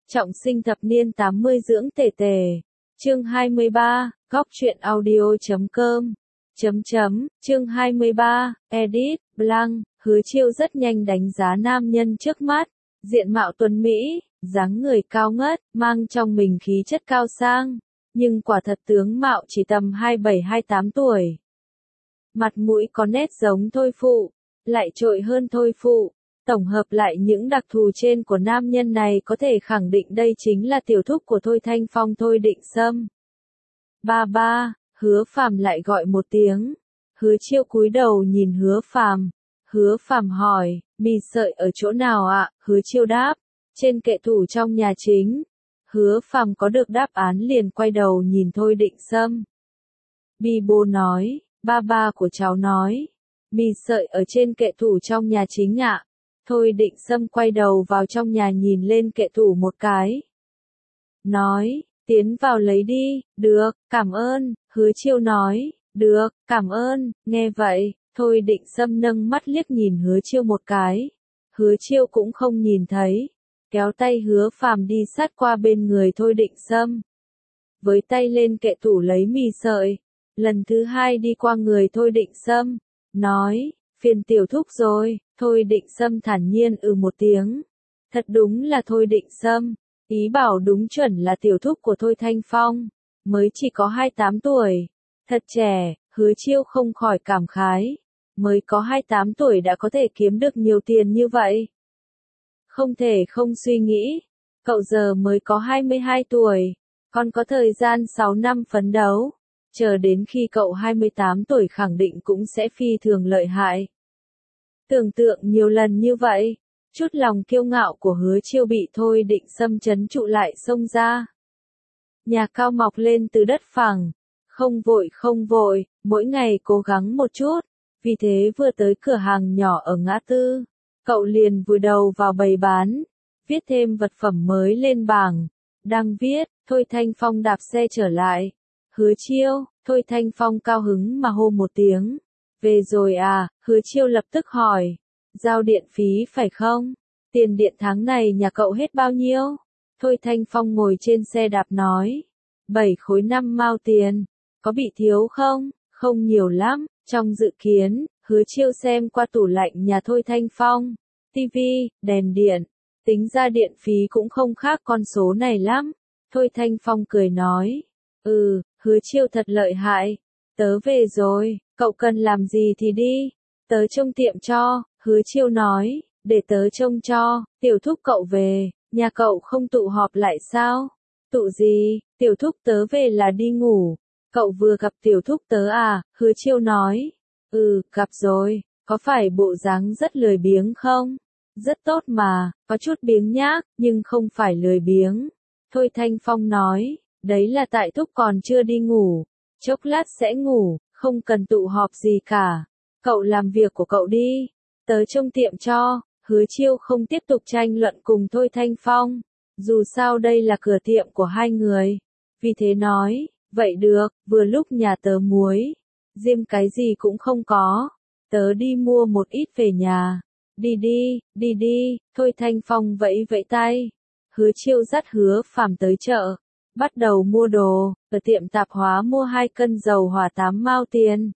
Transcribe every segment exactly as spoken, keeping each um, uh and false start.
Trọng sinh thập niên tám mươi dưỡng tề tề. Chương hai mươi ba, góc truyện audio chấm com. Chấm chấm, chương hai mươi ba, edit, blank, Hứa Chiêu rất nhanh đánh giá nam nhân trước mắt, diện mạo tuấn mỹ, dáng người cao ngất, mang trong mình khí chất cao sang, nhưng quả thật tướng mạo chỉ tầm hai mươi bảy hai mươi tám tuổi. Mặt mũi có nét giống Thôi Phụ, lại trội hơn Thôi Phụ. Tổng hợp lại những đặc thù trên của nam nhân này có thể khẳng định đây chính là tiểu thúc của Thôi Thanh Phong Thôi Định Sâm. Ba ba, Hứa Phàm lại gọi một tiếng. Hứa Chiêu cúi đầu nhìn Hứa Phàm. Hứa Phàm hỏi, mì sợi ở chỗ nào ạ? Hứa Chiêu đáp, trên kệ tủ trong nhà chính. Hứa Phàm có được đáp án liền quay đầu nhìn Thôi Định Sâm. Bi bô nói, ba ba của cháu nói, mì sợi ở trên kệ tủ trong nhà chính ạ. Thôi Định Sâm quay đầu vào trong nhà nhìn lên kệ tủ một cái. Nói, tiến vào lấy đi, được, cảm ơn, Hứa Chiêu nói, được, cảm ơn, nghe vậy, Thôi Định Sâm nâng mắt liếc nhìn Hứa Chiêu một cái. Hứa Chiêu cũng không nhìn thấy, kéo tay Hứa Phàm đi sát qua bên người Thôi Định Sâm. Với tay lên kệ tủ lấy mì sợi, lần thứ hai đi qua người Thôi Định Sâm, nói, phiền tiểu thúc rồi. Thôi Định Sâm thản nhiên ừ một tiếng. Thật đúng là Thôi Định Sâm, ý bảo đúng chuẩn là tiểu thúc của Thôi Thanh Phong, mới chỉ có hai mươi tám tuổi. Thật trẻ, Hứa Chiêu không khỏi cảm khái, mới có hai mươi tám tuổi đã có thể kiếm được nhiều tiền như vậy. Không thể không suy nghĩ, cậu giờ mới có hai mươi hai tuổi, còn có thời gian sáu năm phấn đấu, chờ đến khi cậu hai mươi tám tuổi khẳng định cũng sẽ phi thường lợi hại. Tưởng tượng nhiều lần như vậy, chút lòng kiêu ngạo của Hứa Chiêu bị Thôi Định Sâm trấn trụ lại xông ra. Nhà cao mọc lên từ đất phẳng, không vội không vội, mỗi ngày cố gắng một chút, vì thế vừa tới cửa hàng nhỏ ở ngã tư, cậu liền vùi đầu vào bày bán, viết thêm vật phẩm mới lên bảng. Đang viết, Thôi Thanh Phong đạp xe trở lại. Hứa Chiêu, Thôi Thanh Phong cao hứng mà hô một tiếng. Về rồi à? Hứa Chiêu lập tức hỏi. Giao điện phí phải không? Tiền điện tháng này nhà cậu hết bao nhiêu? Thôi Thanh Phong ngồi trên xe đạp nói. Bảy khối năm mao tiền. Có bị thiếu không? Không nhiều lắm. Trong dự kiến, Hứa Chiêu xem qua tủ lạnh nhà Thôi Thanh Phong. Tivi, đèn điện. Tính ra điện phí cũng không khác con số này lắm. Thôi Thanh Phong cười nói. Ừ, Hứa Chiêu thật lợi hại. Tớ về rồi. Cậu cần làm gì thì đi, tớ trông tiệm cho, Hứa Chiêu nói, để tớ trông cho, tiểu thúc cậu về, nhà cậu không tụ họp lại sao? Tụ gì, tiểu thúc tớ về là đi ngủ, cậu vừa gặp tiểu thúc tớ à? Hứa Chiêu nói, ừ, gặp rồi, có phải bộ dáng rất lười biếng không? Rất tốt mà, có chút biếng nhác, nhưng không phải lười biếng. Thôi Thanh Phong nói, đấy là tại thúc còn chưa đi ngủ, chốc lát sẽ ngủ. Không cần tụ họp gì cả. Cậu làm việc của cậu đi. Tớ trông tiệm cho. Hứa Chiêu không tiếp tục tranh luận cùng Thôi Thanh Phong. Dù sao đây là cửa tiệm của hai người. Vì thế nói, vậy được, vừa lúc nhà tớ muối. Diêm cái gì cũng không có. Tớ đi mua một ít về nhà. Đi đi, đi đi. Thôi Thanh Phong vẫy vẫy tay. Hứa Chiêu dắt Hứa Phàm tới chợ. Bắt đầu mua đồ, ở tiệm tạp hóa mua hai cân dầu hỏa tám mao tiền.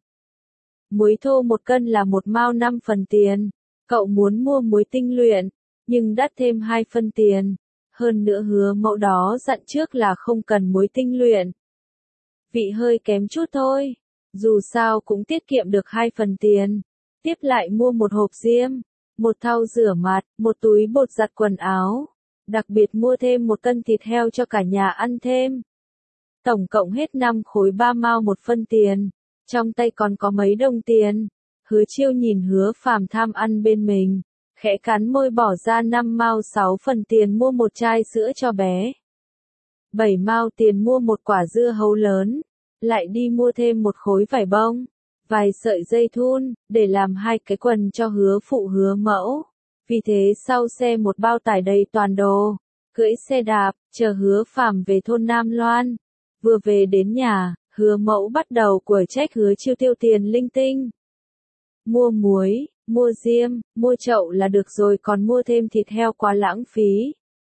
Muối thô một cân là một mao năm phần tiền. Cậu muốn mua muối tinh luyện, nhưng đắt thêm hai phân tiền. Hơn nữa Hứa Mẫu đó dặn trước là không cần muối tinh luyện. Vị hơi kém chút thôi, dù sao cũng tiết kiệm được hai phần tiền. Tiếp lại mua một hộp diêm, một thau rửa mặt, một túi bột giặt quần áo. Đặc biệt mua thêm một cân thịt heo cho cả nhà ăn thêm. Tổng cộng hết năm khối ba mao một phân tiền. Trong tay còn có mấy đồng tiền. Hứa Chiêu nhìn Hứa Phàm tham ăn bên mình, khẽ cắn môi bỏ ra năm mao sáu phần tiền mua một chai sữa cho bé. bảy mao tiền mua một quả dưa hấu lớn. Lại đi mua thêm một khối vải bông, vài sợi dây thun, để làm hai cái quần cho Hứa Phụ Hứa Mẫu. Vì thế sau xe một bao tải đầy toàn đồ, cưỡi xe đạp, chờ Hứa Phàm về thôn Nam Loan. Vừa về đến nhà, Hứa Mẫu bắt đầu quở trách Hứa Chiêu tiêu tiền linh tinh. Mua muối, mua diêm, mua chậu là được rồi, còn mua thêm thịt heo quá lãng phí.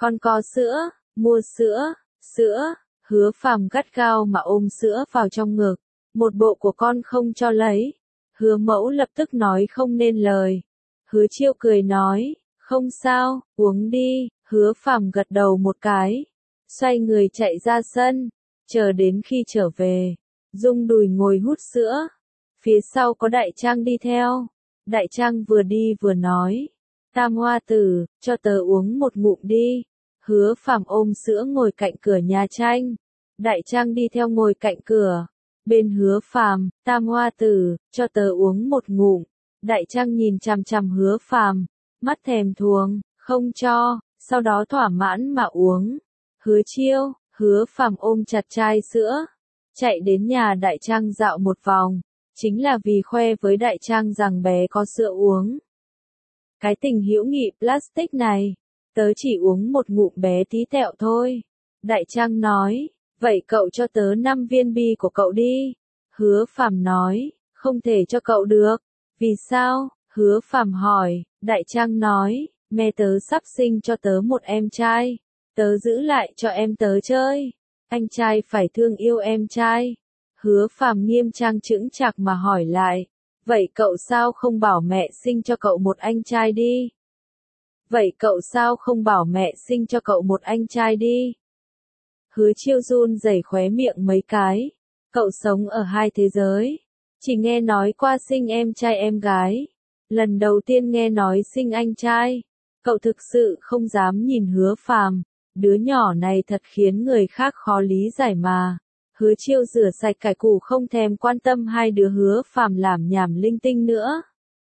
Con có sữa, mua sữa, sữa, Hứa Phàm gắt gao mà ôm sữa vào trong ngực, một bộ của con không cho lấy. Hứa Mẫu lập tức nói không nên lời. Hứa Chiêu cười nói, không sao, uống đi. Hứa Phàm gật đầu một cái, xoay người chạy ra sân, chờ đến khi trở về, rung đùi ngồi hút sữa. Phía sau có Đại Trang đi theo. Đại Trang vừa đi vừa nói, Tam Hoa Tử, cho tớ uống một ngụm đi. Hứa Phàm ôm sữa ngồi cạnh cửa nhà tranh. Đại Trang đi theo ngồi cạnh cửa. Bên Hứa Phàm, Tam Hoa Tử, cho tớ uống một ngụm. Đại Trang nhìn chằm chằm Hứa Phàm, mắt thèm thuồng, không cho, sau đó thỏa mãn mà uống. Hứa Chiêu, Hứa Phàm ôm chặt chai sữa, chạy đến nhà Đại Trang dạo một vòng, chính là vì khoe với Đại Trang rằng bé có sữa uống. Cái tình hữu nghị plastic này, tớ chỉ uống một ngụm bé tí tẹo thôi. Đại Trang nói, vậy cậu cho tớ năm viên bi của cậu đi. Hứa Phàm nói, không thể cho cậu được. Vì sao? Hứa Phàm hỏi. Đại Trang nói, mẹ tớ sắp sinh cho tớ một em trai. Tớ giữ lại cho em tớ chơi. Anh trai phải thương yêu em trai. Hứa Phàm nghiêm trang chững chạc mà hỏi lại, vậy cậu sao không bảo mẹ sinh cho cậu một anh trai đi? Vậy cậu sao không bảo mẹ sinh cho cậu một anh trai đi? Hứa Chiêu run rẩy khóe miệng mấy cái. Cậu sống ở hai thế giới. Chỉ nghe nói qua sinh em trai em gái. Lần đầu tiên nghe nói sinh anh trai. Cậu thực sự không dám nhìn Hứa Phàm. Đứa nhỏ này thật khiến người khác khó lý giải mà. Hứa Chiêu rửa sạch cải củ không thèm quan tâm hai đứa Hứa Phàm làm nhảm linh tinh nữa.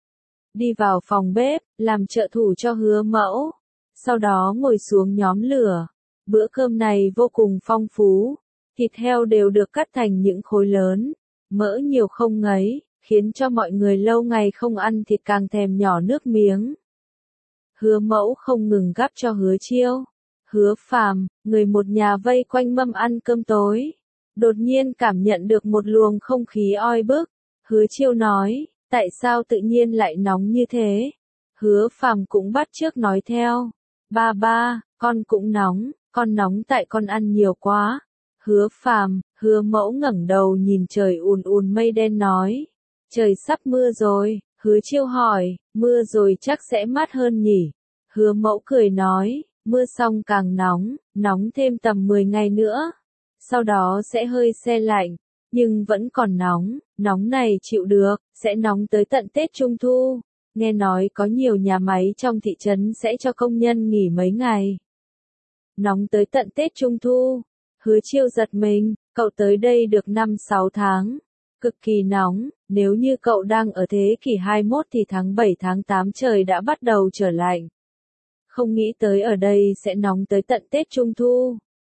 Đi vào phòng bếp, làm trợ thủ cho Hứa Mẫu. Sau đó ngồi xuống nhóm lửa. Bữa cơm này vô cùng phong phú. Thịt heo đều được cắt thành những khối lớn. Mỡ nhiều không ngấy, khiến cho mọi người lâu ngày không ăn thịt càng thèm nhỏ nước miếng. Hứa Mẫu không ngừng gắp cho Hứa Chiêu. Hứa Phàm, người một nhà vây quanh mâm ăn cơm tối. Đột nhiên cảm nhận được một luồng không khí oi bức. Hứa Chiêu nói, tại sao tự nhiên lại nóng như thế? Hứa Phàm cũng bắt chước nói theo. Ba ba, con cũng nóng, con nóng tại con ăn nhiều quá. Hứa Phàm, Hứa Mẫu ngẩng đầu nhìn trời ùn ùn mây đen nói. Trời sắp mưa rồi. Hứa Chiêu hỏi, mưa rồi chắc sẽ mát hơn nhỉ? Hứa Mẫu cười nói, mưa xong càng nóng, nóng thêm tầm mười ngày nữa. Sau đó sẽ hơi se lạnh, nhưng vẫn còn nóng, nóng này chịu được, sẽ nóng tới tận Tết Trung Thu. Nghe nói có nhiều nhà máy trong thị trấn sẽ cho công nhân nghỉ mấy ngày. Nóng tới tận Tết Trung Thu. Hứa Chiêu giật mình, cậu tới đây được năm sáu tháng. Cực kỳ nóng, nếu như cậu đang ở thế kỷ hai mươi mốt thì tháng bảy tháng tám trời đã bắt đầu trở lạnh. Không nghĩ tới ở đây sẽ nóng tới tận Tết Trung Thu.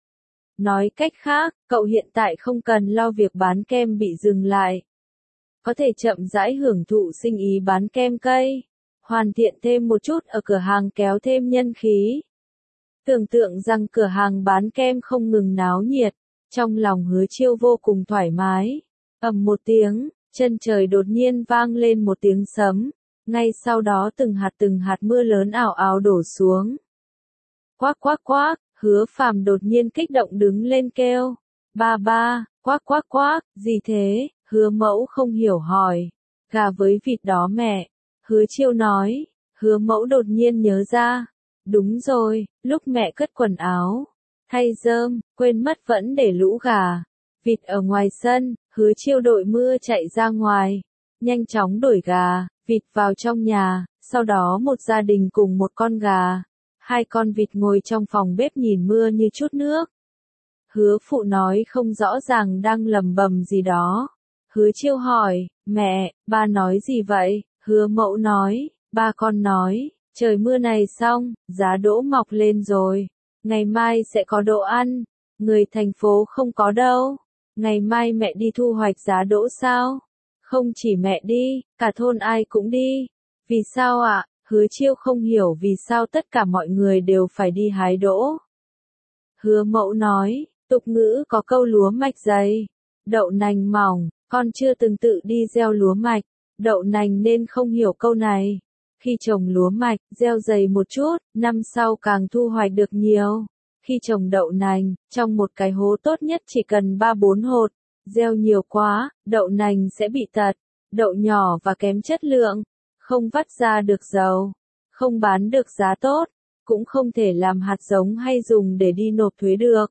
Nói cách khác, cậu hiện tại không cần lo việc bán kem bị dừng lại. Có thể chậm rãi hưởng thụ sinh ý bán kem cây. Hoàn thiện thêm một chút ở cửa hàng kéo thêm nhân khí. Tưởng tượng rằng cửa hàng bán kem không ngừng náo nhiệt. Trong lòng Hứa Chiêu vô cùng thoải mái. Ầm một tiếng, chân trời đột nhiên vang lên một tiếng sấm. Ngay sau đó từng hạt từng hạt mưa lớn ảo ảo đổ xuống. Quác quác quác, Hứa Phàm đột nhiên kích động đứng lên kêu. Ba ba, quác quác quác, gì thế? Hứa Mẫu không hiểu hỏi. Gà với vịt đó mẹ. Hứa Chiêu nói. Hứa Mẫu đột nhiên nhớ ra. Đúng rồi, lúc mẹ cất quần áo, thay rơm, quên mất vẫn để lũ gà, vịt ở ngoài sân. Hứa Chiêu đội mưa chạy ra ngoài, nhanh chóng đuổi gà, vịt vào trong nhà, sau đó một gia đình cùng một con gà, hai con vịt ngồi trong phòng bếp nhìn mưa như chút nước. Hứa Phụ nói không rõ ràng đang lầm bầm gì đó. Hứa Chiêu hỏi, mẹ, ba nói gì vậy? Hứa Mẫu nói, ba con nói, trời mưa này xong, giá đỗ mọc lên rồi, ngày mai sẽ có đỗ ăn, người thành phố không có đâu. Ngày mai mẹ đi thu hoạch giá đỗ sao? Không chỉ mẹ đi, cả thôn ai cũng đi. Vì sao ạ? À? Hứa Chiêu không hiểu vì sao tất cả mọi người đều phải đi hái đỗ. Hứa Mẫu nói, tục ngữ có câu lúa mạch dày, đậu nành mỏng, con chưa từng tự đi gieo lúa mạch, đậu nành nên không hiểu câu này. Khi trồng lúa mạch, gieo dày một chút, năm sau càng thu hoạch được nhiều. Khi trồng đậu nành, trong một cái hố tốt nhất chỉ cần ba bốn hột, gieo nhiều quá, đậu nành sẽ bị tật, đậu nhỏ và kém chất lượng, không vắt ra được dầu, không bán được giá tốt, cũng không thể làm hạt giống hay dùng để đi nộp thuế được.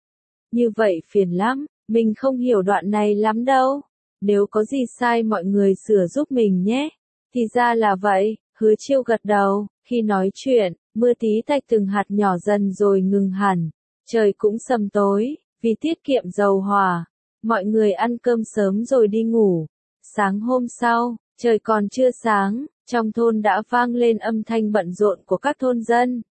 Như vậy phiền lắm, mình không hiểu đoạn này lắm đâu. Nếu có gì sai mọi người sửa giúp mình nhé. Thì ra là vậy, Hứa Chiêu gật đầu, khi nói chuyện, mưa tí tách từng hạt nhỏ dần rồi ngừng hẳn. Trời cũng sầm tối, vì tiết kiệm dầu hỏa. Mọi người ăn cơm sớm rồi đi ngủ. Sáng hôm sau, trời còn chưa sáng, trong thôn đã vang lên âm thanh bận rộn của các thôn dân.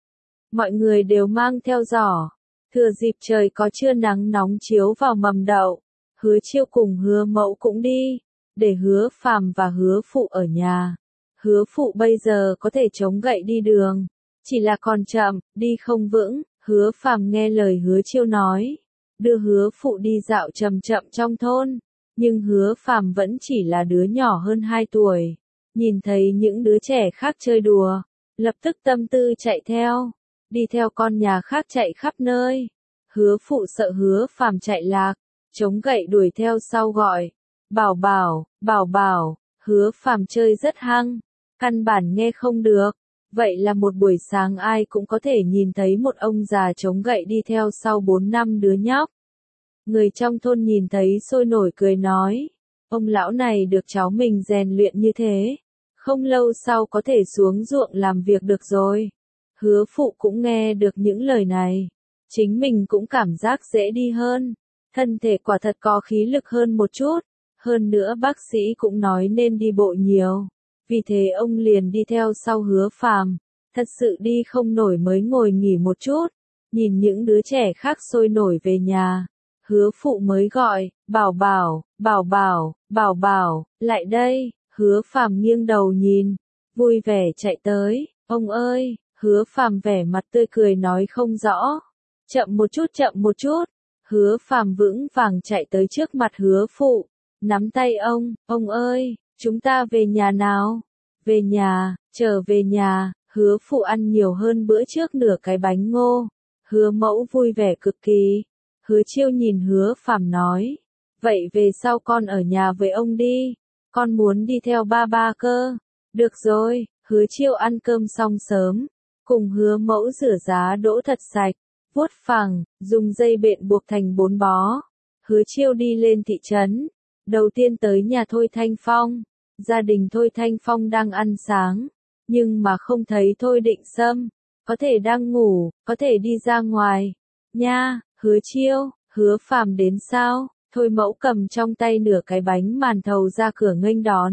Mọi người đều mang theo giỏ. Thừa dịp trời có trưa nắng nóng chiếu vào mầm đậu, Hứa Chiêu cùng Hứa Mẫu cũng đi, để Hứa Phàm và Hứa Phụ ở nhà. Hứa Phụ bây giờ có thể chống gậy đi đường, chỉ là còn chậm, đi không vững. Hứa Phàm nghe lời Hứa Chiêu nói, đưa Hứa Phụ đi dạo chậm chậm trong thôn, nhưng Hứa Phàm vẫn chỉ là đứa nhỏ hơn hai tuổi, nhìn thấy những đứa trẻ khác chơi đùa, lập tức tâm tư chạy theo, đi theo con nhà khác chạy khắp nơi. Hứa Phụ sợ Hứa Phàm chạy lạc, chống gậy đuổi theo sau gọi, bảo bảo, bảo bảo. Hứa Phàm chơi rất hăng, căn bản nghe không được. Vậy là một buổi sáng ai cũng có thể nhìn thấy một ông già chống gậy đi theo sau bốn năm đứa nhóc. Người trong thôn nhìn thấy sôi nổi cười nói, ông lão này được cháu mình rèn luyện như thế, không lâu sau có thể xuống ruộng làm việc được rồi. Hứa Phụ cũng nghe được những lời này, chính mình cũng cảm giác dễ đi hơn, thân thể quả thật có khí lực hơn một chút, hơn nữa bác sĩ cũng nói nên đi bộ nhiều, vì thế ông liền đi theo sau Hứa Phàm, thật sự đi không nổi mới ngồi nghỉ một chút, nhìn những đứa trẻ khác sôi nổi về nhà, Hứa Phụ mới gọi, bảo bảo, bảo bảo, bảo bảo, lại đây. Hứa Phàm nghiêng đầu nhìn, vui vẻ chạy tới, ông ơi. Hứa Phàm vẻ mặt tươi cười nói không rõ, chậm một chút chậm một chút. Hứa Phàm vững vàng chạy tới trước mặt Hứa Phụ, nắm tay ông, ông ơi, chúng ta về nhà nào? Về nhà, trở về nhà. Hứa Phụ ăn nhiều hơn bữa trước nửa cái bánh ngô. Hứa Mẫu vui vẻ cực kỳ. Hứa Chiêu nhìn Hứa Phàm nói, vậy về sau con ở nhà với ông đi, con muốn đi theo ba ba cơ. Được rồi. Hứa Chiêu ăn cơm xong sớm, cùng Hứa Mẫu rửa giá đỗ thật sạch, vuốt phẳng, dùng dây bện buộc thành bốn bó. Hứa Chiêu đi lên thị trấn, đầu tiên tới nhà Thôi Thanh Phong. Gia đình Thôi Thanh Phong đang ăn sáng, nhưng mà không thấy Thôi Định Sâm, có thể đang ngủ, có thể đi ra ngoài. Nha, Hứa Chiêu, Hứa Phàm đến sao? Thôi Mẫu cầm trong tay nửa cái bánh màn thầu ra cửa nghênh đón.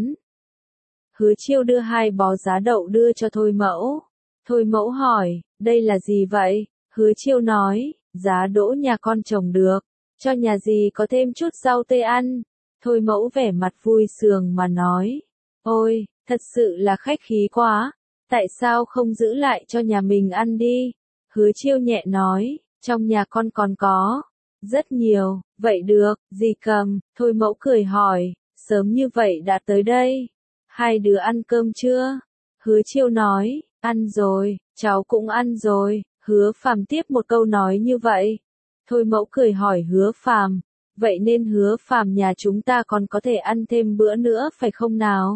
Hứa Chiêu đưa hai bó giá đậu đưa cho Thôi Mẫu. Thôi Mẫu hỏi, đây là gì vậy? Hứa Chiêu nói, giá đỗ nhà con trồng được, cho nhà dì có thêm chút rau tây ăn. Thôi Mẫu vẻ mặt vui sướng mà nói, ôi, thật sự là khách khí quá, tại sao không giữ lại cho nhà mình ăn đi? Hứa Chiêu nhẹ nói, trong nhà con còn có rất nhiều. Vậy được, dì cầm. Thôi Mẫu cười hỏi, sớm như vậy đã tới đây, hai đứa ăn cơm chưa? Hứa Chiêu nói, ăn rồi, cháu cũng ăn rồi. Hứa Phàm tiếp một câu nói như vậy. Thôi Mẫu cười hỏi Hứa Phàm, vậy nên Hứa Phàm nhà chúng ta còn có thể ăn thêm bữa nữa phải không nào?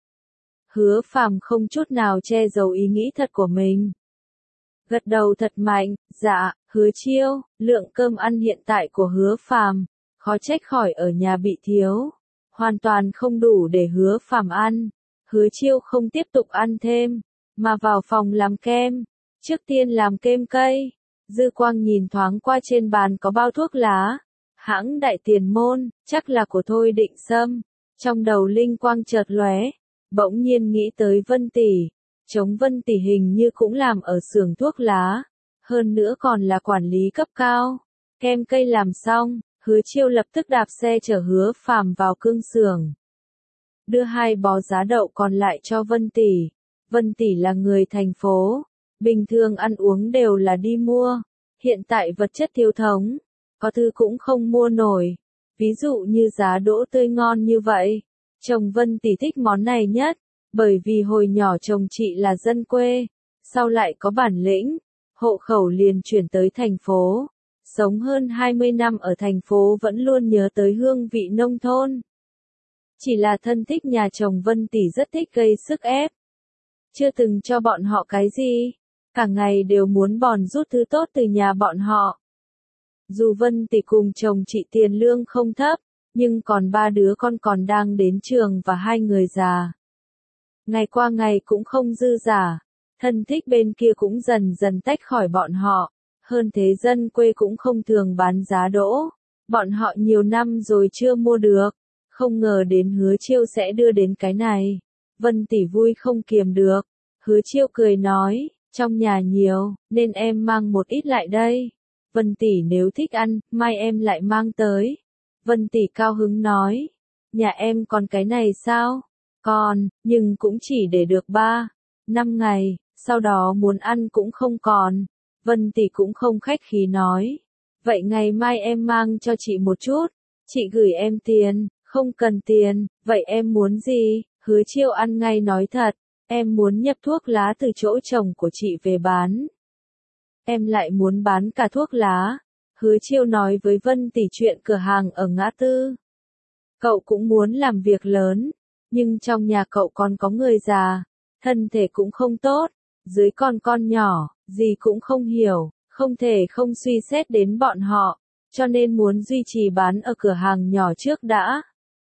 Hứa Phàm không chút nào che giấu ý nghĩ thật của mình, gật đầu thật mạnh, dạ. Hứa Chiêu, lượng cơm ăn hiện tại của Hứa Phàm, khó trách khỏi ở nhà bị thiếu, hoàn toàn không đủ để Hứa Phàm ăn. Hứa Chiêu không tiếp tục ăn thêm, mà vào phòng làm kem. Trước tiên làm kem cây. Dư quang nhìn thoáng qua trên bàn có bao thuốc lá, hãng Đại Tiền Môn, chắc là của Thôi Định Sâm. Trong đầu linh quang chợt lóe, bỗng nhiên nghĩ tới Vân Tỷ. Chống Vân Tỷ hình như cũng làm ở xưởng thuốc lá, hơn nữa còn là quản lý cấp cao. Kem cây làm xong, Hứa Chiêu lập tức đạp xe chở Hứa Phàm vào cương xưởng, đưa hai bó giá đậu còn lại cho Vân Tỷ. Vân Tỷ là người thành phố, bình thường ăn uống đều là đi mua, hiện tại vật chất thiếu thốn, có thứ cũng không mua nổi, ví dụ như giá đỗ tươi ngon như vậy. Chồng Vân Tỷ thích món này nhất, Bởi vì hồi nhỏ chồng chị là dân quê, sau lại có bản lĩnh, hộ khẩu liền chuyển tới thành phố. Sống hơn hai mươi năm ở thành phố vẫn luôn nhớ tới hương vị nông thôn. Chỉ là thân thích nhà chồng Vân Tỷ rất thích gây sức ép. Chưa từng cho bọn họ cái gì, cả ngày đều muốn bòn rút thứ tốt từ nhà bọn họ. Dù Vân Tỷ cùng chồng chị tiền lương không thấp, nhưng còn ba đứa con còn đang đến trường và hai người già. Ngày qua ngày cũng không dư giả, thân thích bên kia cũng dần dần tách khỏi bọn họ. Hơn thế dân quê cũng không thường bán giá đỗ. Bọn họ nhiều năm rồi chưa mua được. Không ngờ đến Hứa Chiêu sẽ đưa đến cái này. Vân Tỷ vui không kiềm được. Hứa Chiêu cười nói, trong nhà nhiều, nên em mang một ít lại đây. Vân Tỷ nếu thích ăn, mai em lại mang tới. Vân Tỷ cao hứng nói, nhà em còn cái này sao? Còn, nhưng cũng chỉ để được ba, năm ngày, sau đó muốn ăn cũng không còn. Vân Tỷ cũng không khách khí nói, vậy ngày mai em mang cho chị một chút, chị gửi em tiền, không cần tiền, vậy em muốn gì? Hứa Chiêu ăn ngay nói thật, em muốn nhập thuốc lá từ chỗ chồng của chị về bán. Em lại muốn bán cả thuốc lá. Hứa Chiêu nói với Vân Tỷ chuyện cửa hàng ở ngã tư. Cậu cũng muốn làm việc lớn, nhưng trong nhà cậu còn có người già, thân thể cũng không tốt, dưới còn con nhỏ, gì cũng không hiểu, không thể không suy xét đến bọn họ, cho nên muốn duy trì bán ở cửa hàng nhỏ trước đã.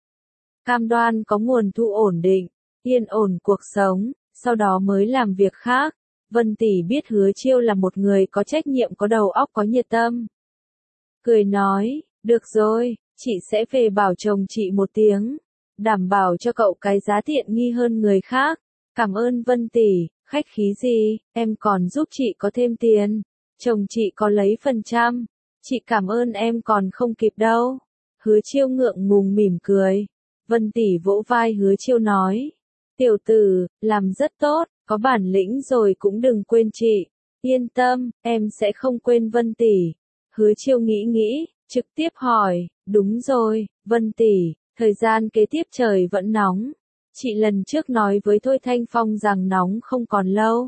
Cam đoan có nguồn thu ổn định, yên ổn cuộc sống, sau đó mới làm việc khác. Vân Tỷ biết Hứa Chiêu là một người có trách nhiệm, có đầu óc, có nhiệt tâm. Cười nói, được rồi, chị sẽ về bảo chồng chị một tiếng, đảm bảo cho cậu cái giá tiện nghi hơn người khác. Cảm ơn Vân Tỷ, khách khí gì, em còn giúp chị có thêm tiền. Chồng chị có lấy phần trăm, chị cảm ơn em còn không kịp đâu. Hứa Chiêu ngượng ngùng mỉm cười. Vân Tỷ vỗ vai Hứa Chiêu nói, tiểu tử, làm rất tốt, có bản lĩnh rồi cũng đừng quên chị. Yên tâm, em sẽ không quên Vân Tỷ. Hứa Chiêu nghĩ nghĩ, trực tiếp hỏi, đúng rồi, Vân Tỷ, thời gian kế tiếp trời vẫn nóng. Chị lần trước nói với Thôi Thanh Phong rằng nóng không còn lâu.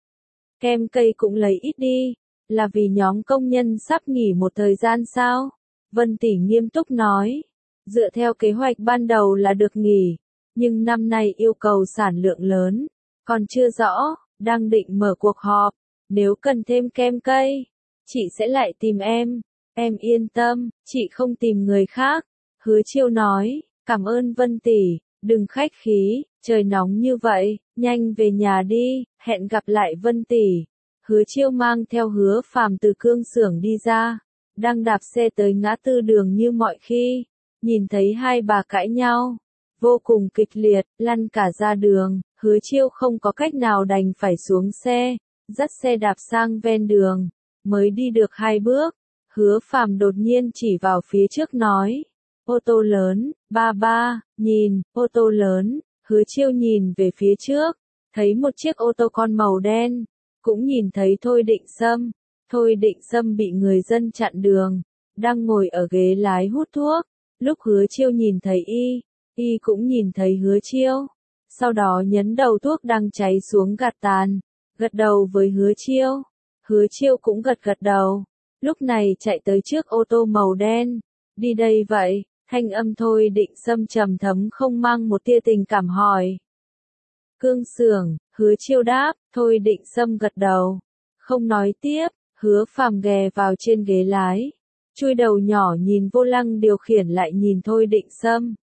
Kem cây cũng lấy ít đi, là vì nhóm công nhân sắp nghỉ một thời gian sao? Vân Tỷ nghiêm túc nói, dựa theo kế hoạch ban đầu là được nghỉ, nhưng năm nay yêu cầu sản lượng lớn, còn chưa rõ, đang định mở cuộc họp, nếu cần thêm kem cây, chị sẽ lại tìm em, em yên tâm, chị không tìm người khác. Hứa Chiêu nói, cảm ơn Vân Tỷ, đừng khách khí, trời nóng như vậy, nhanh về nhà đi, hẹn gặp lại Vân Tỷ. Hứa Chiêu mang theo Hứa Phàm từ cương xưởng đi ra, đang đạp xe tới ngã tư đường như mọi khi, nhìn thấy hai bà cãi nhau, vô cùng kịch liệt, lăn cả ra đường. Hứa Chiêu không có cách nào đành phải xuống xe, dắt xe đạp sang ven đường, mới đi được hai bước, Hứa Phàm đột nhiên chỉ vào phía trước nói, ô tô lớn, ba ba, nhìn, ô tô lớn. Hứa Chiêu nhìn về phía trước, thấy một chiếc ô tô con màu đen, cũng nhìn thấy Thôi Định Sâm. Thôi Định Sâm bị người dân chặn đường, đang ngồi ở ghế lái hút thuốc. Lúc Hứa Chiêu nhìn thấy y, y cũng nhìn thấy Hứa Chiêu, sau đó nhấn đầu thuốc đang cháy xuống gạt tàn, gật đầu với Hứa Chiêu. Hứa Chiêu cũng gật gật đầu, lúc này chạy tới trước ô tô màu đen. Đi đây vậy? Thanh âm Thôi Định Sâm trầm thấm không mang một tia tình cảm hỏi. Cương xưởng, Hứa Chiêu đáp. Thôi Định Sâm gật đầu, không nói tiếp. Hứa Phàm ghé vào trên ghế lái, chui đầu nhỏ nhìn vô lăng điều khiển lại nhìn Thôi Định Sâm.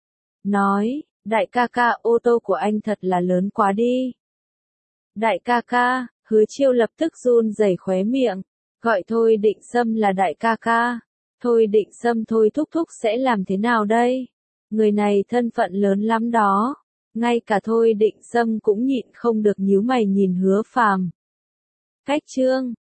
Nói, đại ca ca, ô tô của anh thật là lớn quá đi. Đại ca ca, Hứa Chiêu lập tức run rẩy khóe miệng, gọi Thôi Định Sâm là đại ca ca. Thôi Định Sâm thôi thúc thúc sẽ làm thế nào đây? Người này thân phận lớn lắm đó. Ngay cả Thôi Định Sâm cũng nhịn không được nhíu mày nhìn Hứa Phàm. Cách chương